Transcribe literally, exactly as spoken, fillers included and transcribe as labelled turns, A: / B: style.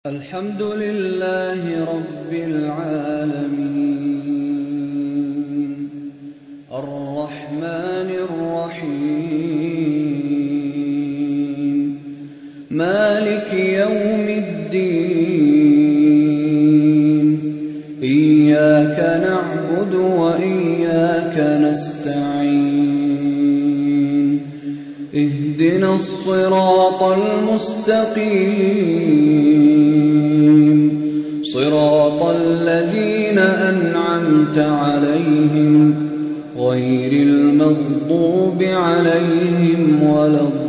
A: الحمد لله رب العالمين الرحمن الرحيم مالك يوم الدين إياك نعبد وإياك نستعين اهدنا الصراط المستقيم صراط الذين أنعمت عليهم غير المغضوب عليهم ولا الضالين